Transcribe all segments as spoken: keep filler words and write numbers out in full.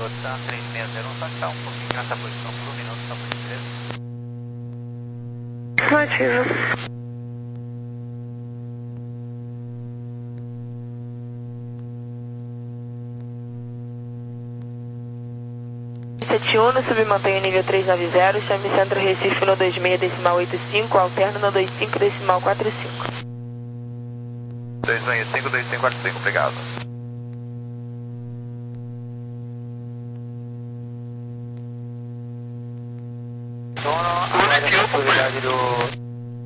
Tan três seis zero um, só ficar um pouquinho nessa posição por um minuto, só por gentileza. Motivo. sete um, submantém o nível trezentos e noventa, chame Centro Recife no dois seis decimal oito cinco, alterno no dois cinco decimal quatro cinco. dois seis cinco, dois cinco quatro cinco, obrigado. Sono, agora a possibilidade do...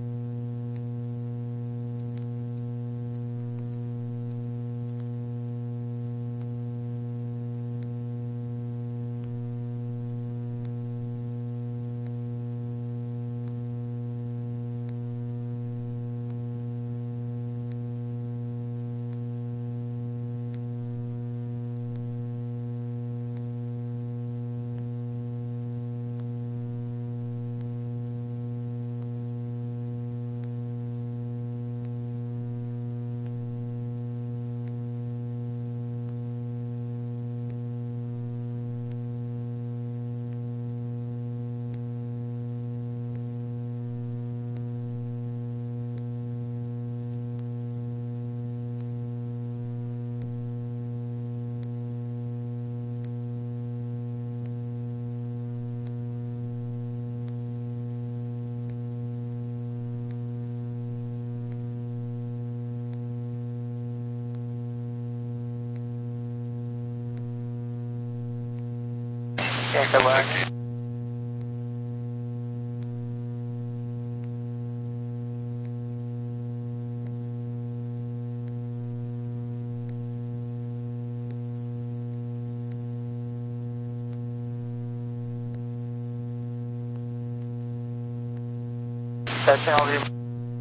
Esta parte. sete nove.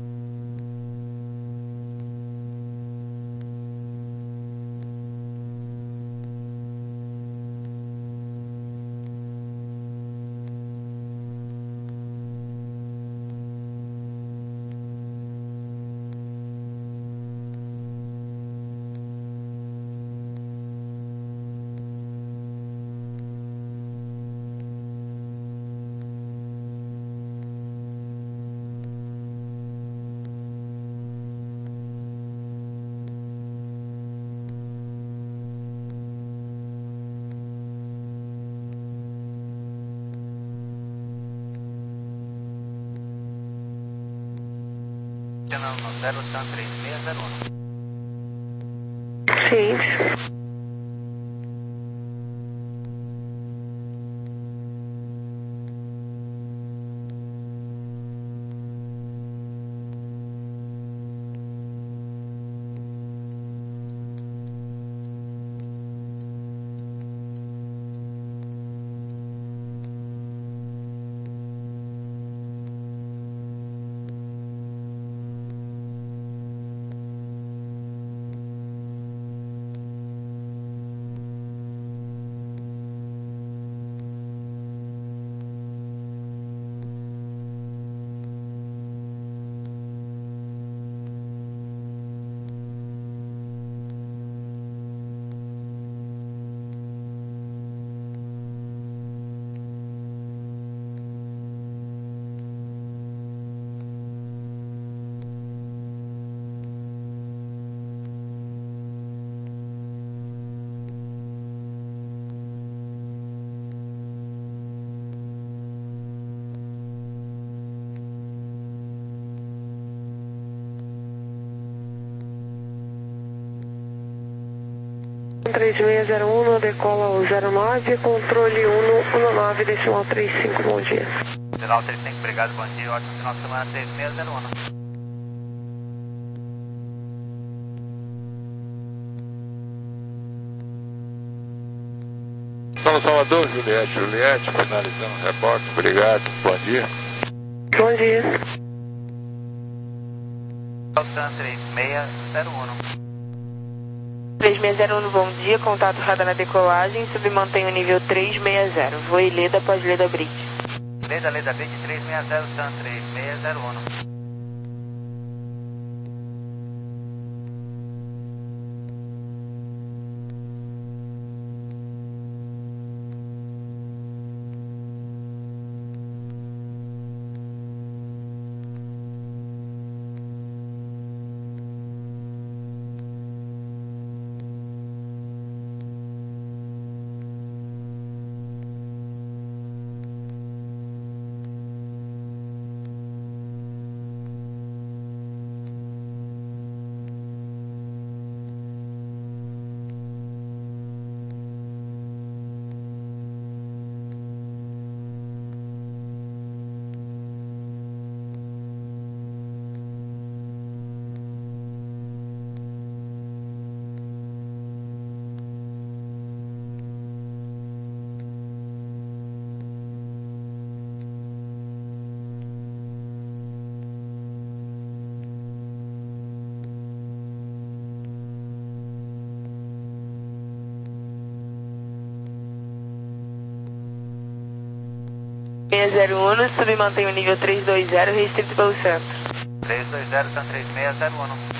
zero Tan três seis zero um. Sim. três seis zero um, decola o zero nove, controle um um nove, decimal trinta e cinco, bom dia. Decimal trinta e cinco, obrigado, bom dia, ótimo final de semana, três seis zero um. São Salvador, Juliette, Juliette, finalizando o repórter, obrigado, bom dia. Bom dia. Tan três seis zero um. três seis zero um, bom dia, contato radar na decolagem, submantém o nível trezentos e sessenta, voe Leda após Leda Bridge. Leda, Leda Bridge trezentos e sessenta, Tan três seis zero um. seis zero um, submantém o nível três dois zero, restrito pelo centro. três dois zero, Sun três seis zero um.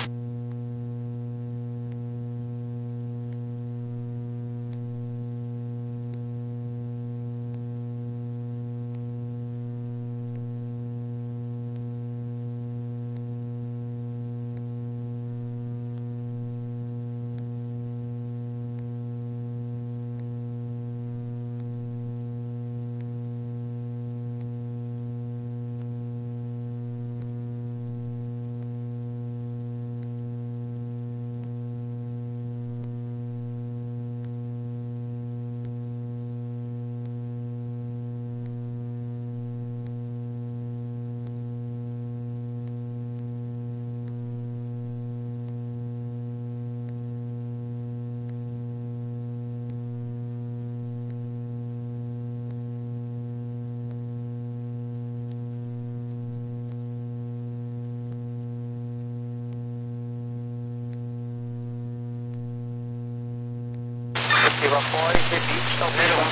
Após debite, talvez não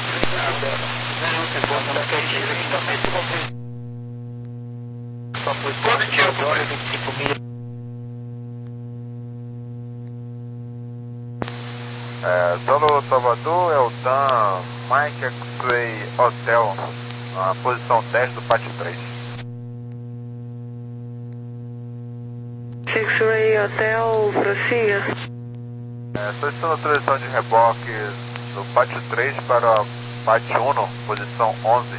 só foi positivo, olha, vinte e cinco mil. É, Zolo Salvador, Eltan, Mike X-Ray Hotel, a posição dez do pátio três. X-Ray Hotel, prossiga. É, solicitando autorização de reboque do pátio três para o pátio um, posição onze.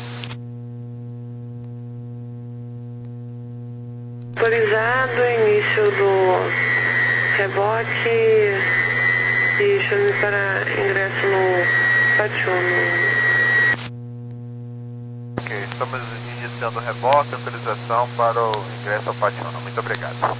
Autorizado, início do rebote e chame para ingresso no pátio um. Ok, estamos iniciando o reboque, autorização para o ingresso ao pátio um. Muito obrigado.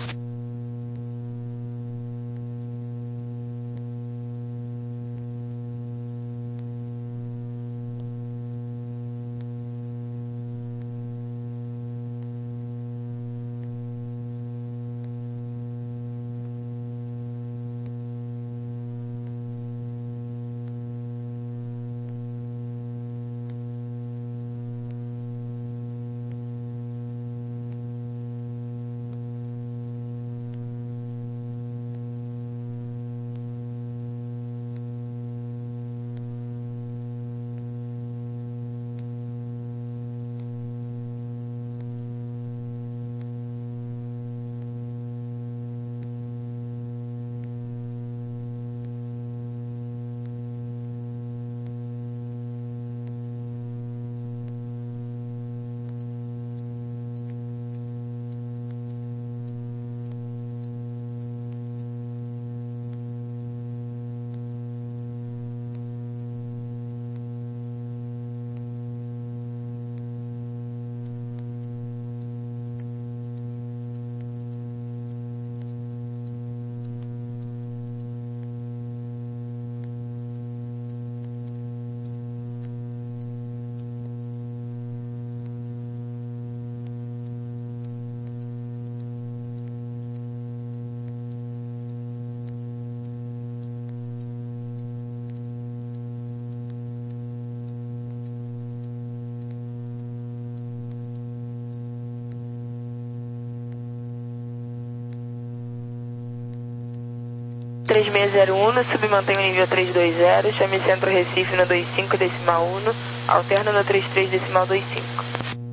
três seis zero um, submantém o nível três dois zero, chame Centro Recife no vinte e cinco decimal um, alterna no trinta e três decimal vinte e cinco.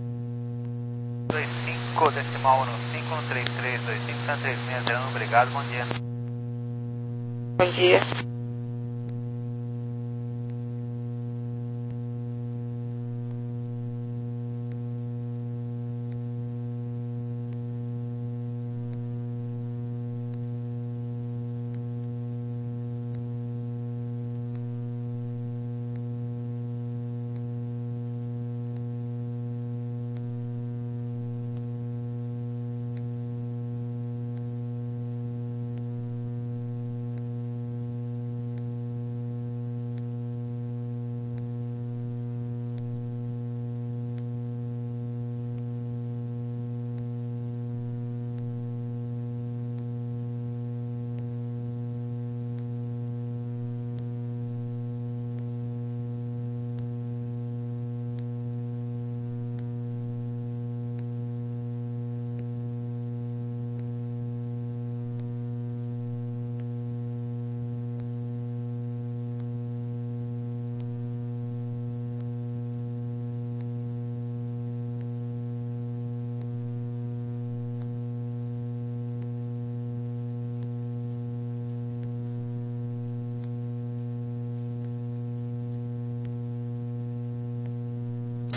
vinte e cinco decimal um, cinco no trinta e três, vinte e cinco, Sun três seis zero um, obrigado, bom dia. Bom dia.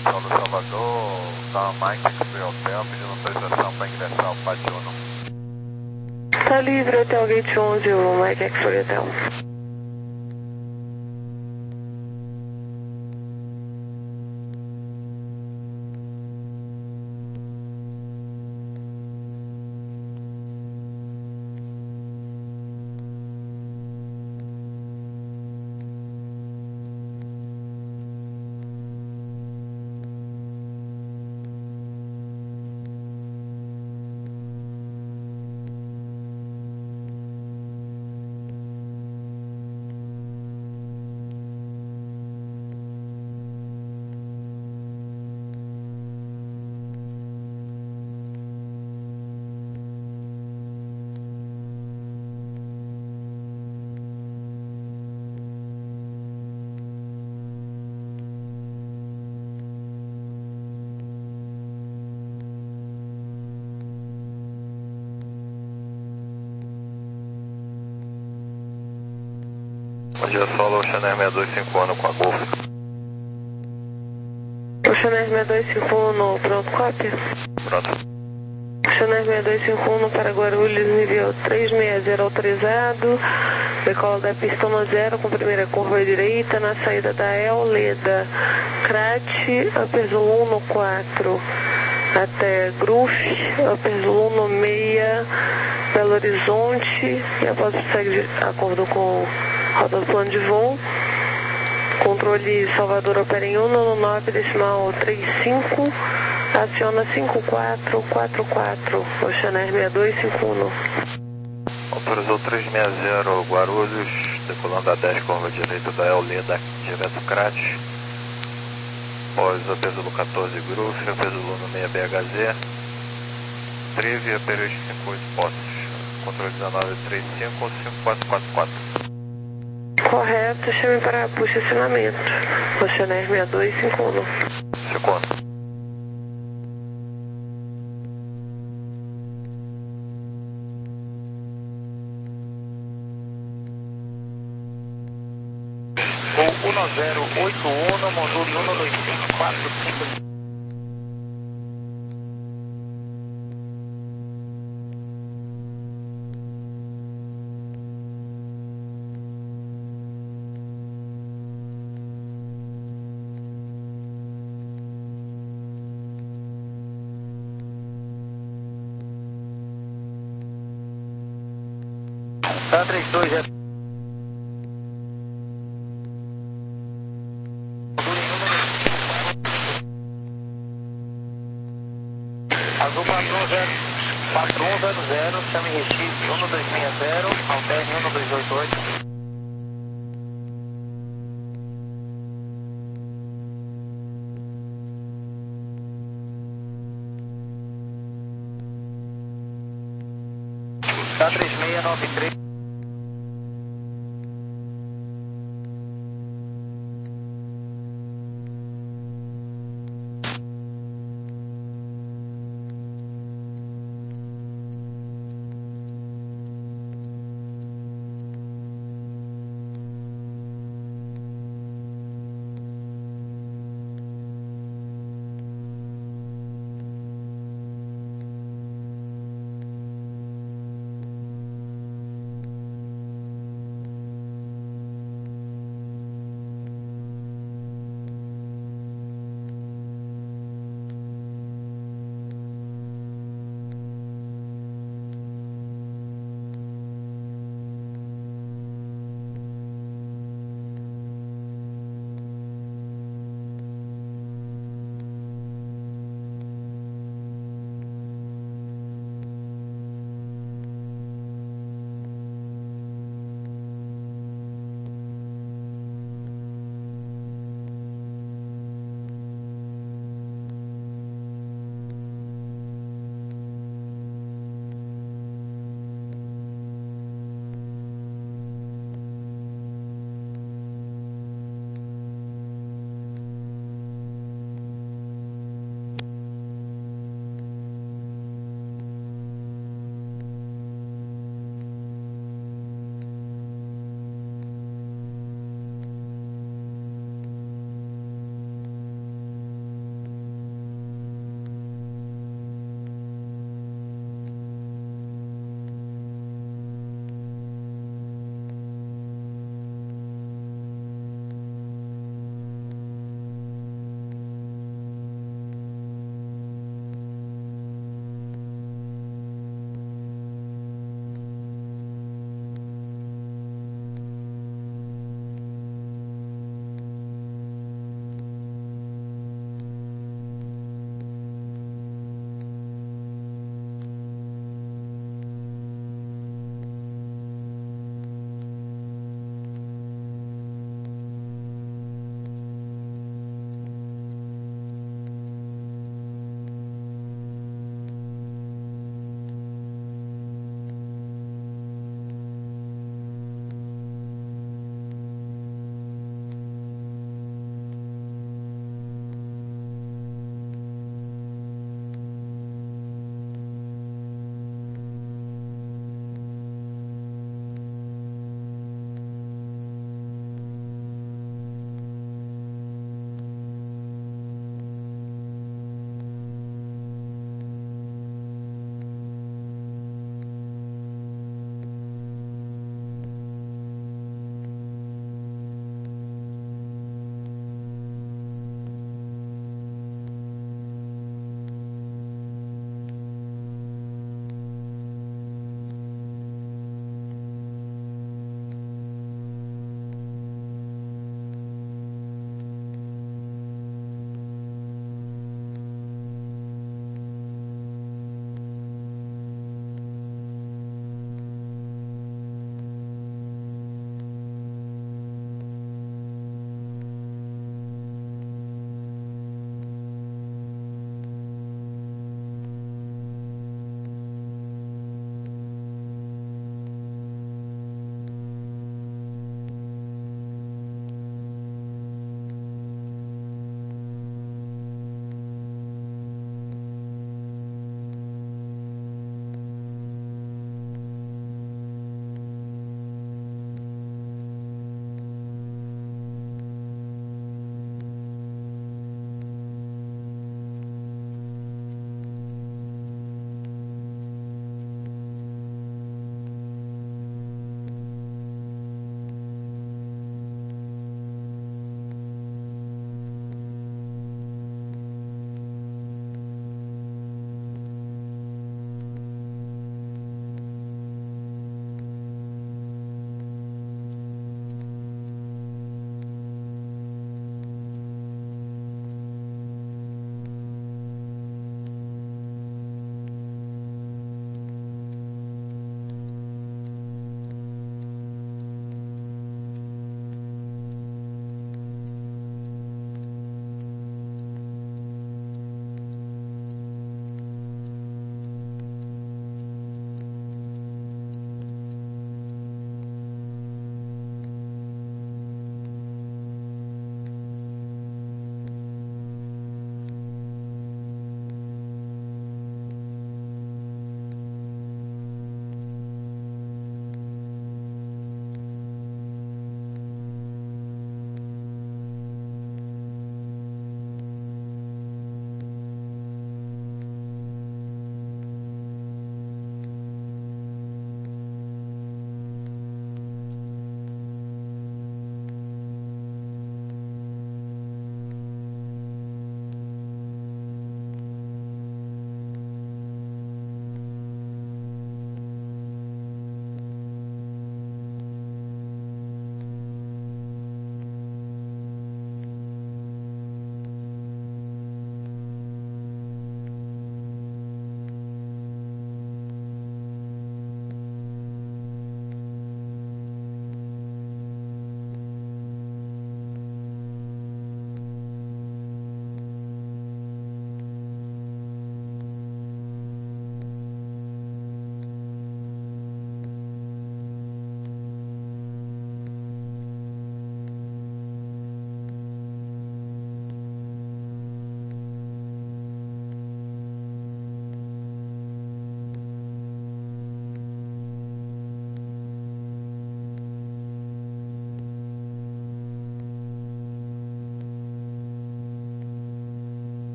Solo Salvador, tá Mike X-Ray Hotel, pedindo autorização para ingressar ao pátio Uno. Tá livre, Hotel Gate onze, o Mike X-Ray Hotel. Bom dia, Solo, o Chanel seis dois cinco um com a Golf. O Chanel seis dois cinco um, pronto, cópia? Pronto. Chanel seis dois cinco um para Guarulhos, nível três seis zero autorizado. Decola da pista um zero com primeira curva à direita, na saída da El Leda, Crate, Upper Zulu no quatro, até Gruf, Upper Zulu no seis, Belo Horizonte, e após segue de acordo com roda do plano de voo. Controle Salvador opera em Uno no nove decimal trinta e cinco, aciona cinco quatro quatro quatro, Oceaner seis dois cinco um. Autorizou três seis zero Guarulhos, decolando a dez, curva direita da El Leda, direto Crate. Pós Apesulu quatorze Gruf, Apesulu no seis B H Z. Trivia, período cinco oito postos. Controle dezenove trinta e cinco, cinco quatro quatro quatro. Correto, chame para posicionamento. Oceaner seis dois cinco um. Segundo. O um zero oito um, module um dois cinco quatro cinco. Tá três dois é. Azul quatro um zero zero, chame Recife um dois seis zero, alterne um dois oito oito. Tá três seis nove três.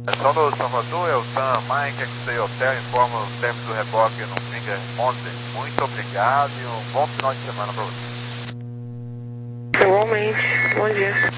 São do Salvador, Eltan, Mike, X-Day Hotel, informa o tempo do reboque no Finger ontem. Muito obrigado e um bom final de semana para você. Igualmente, bom dia.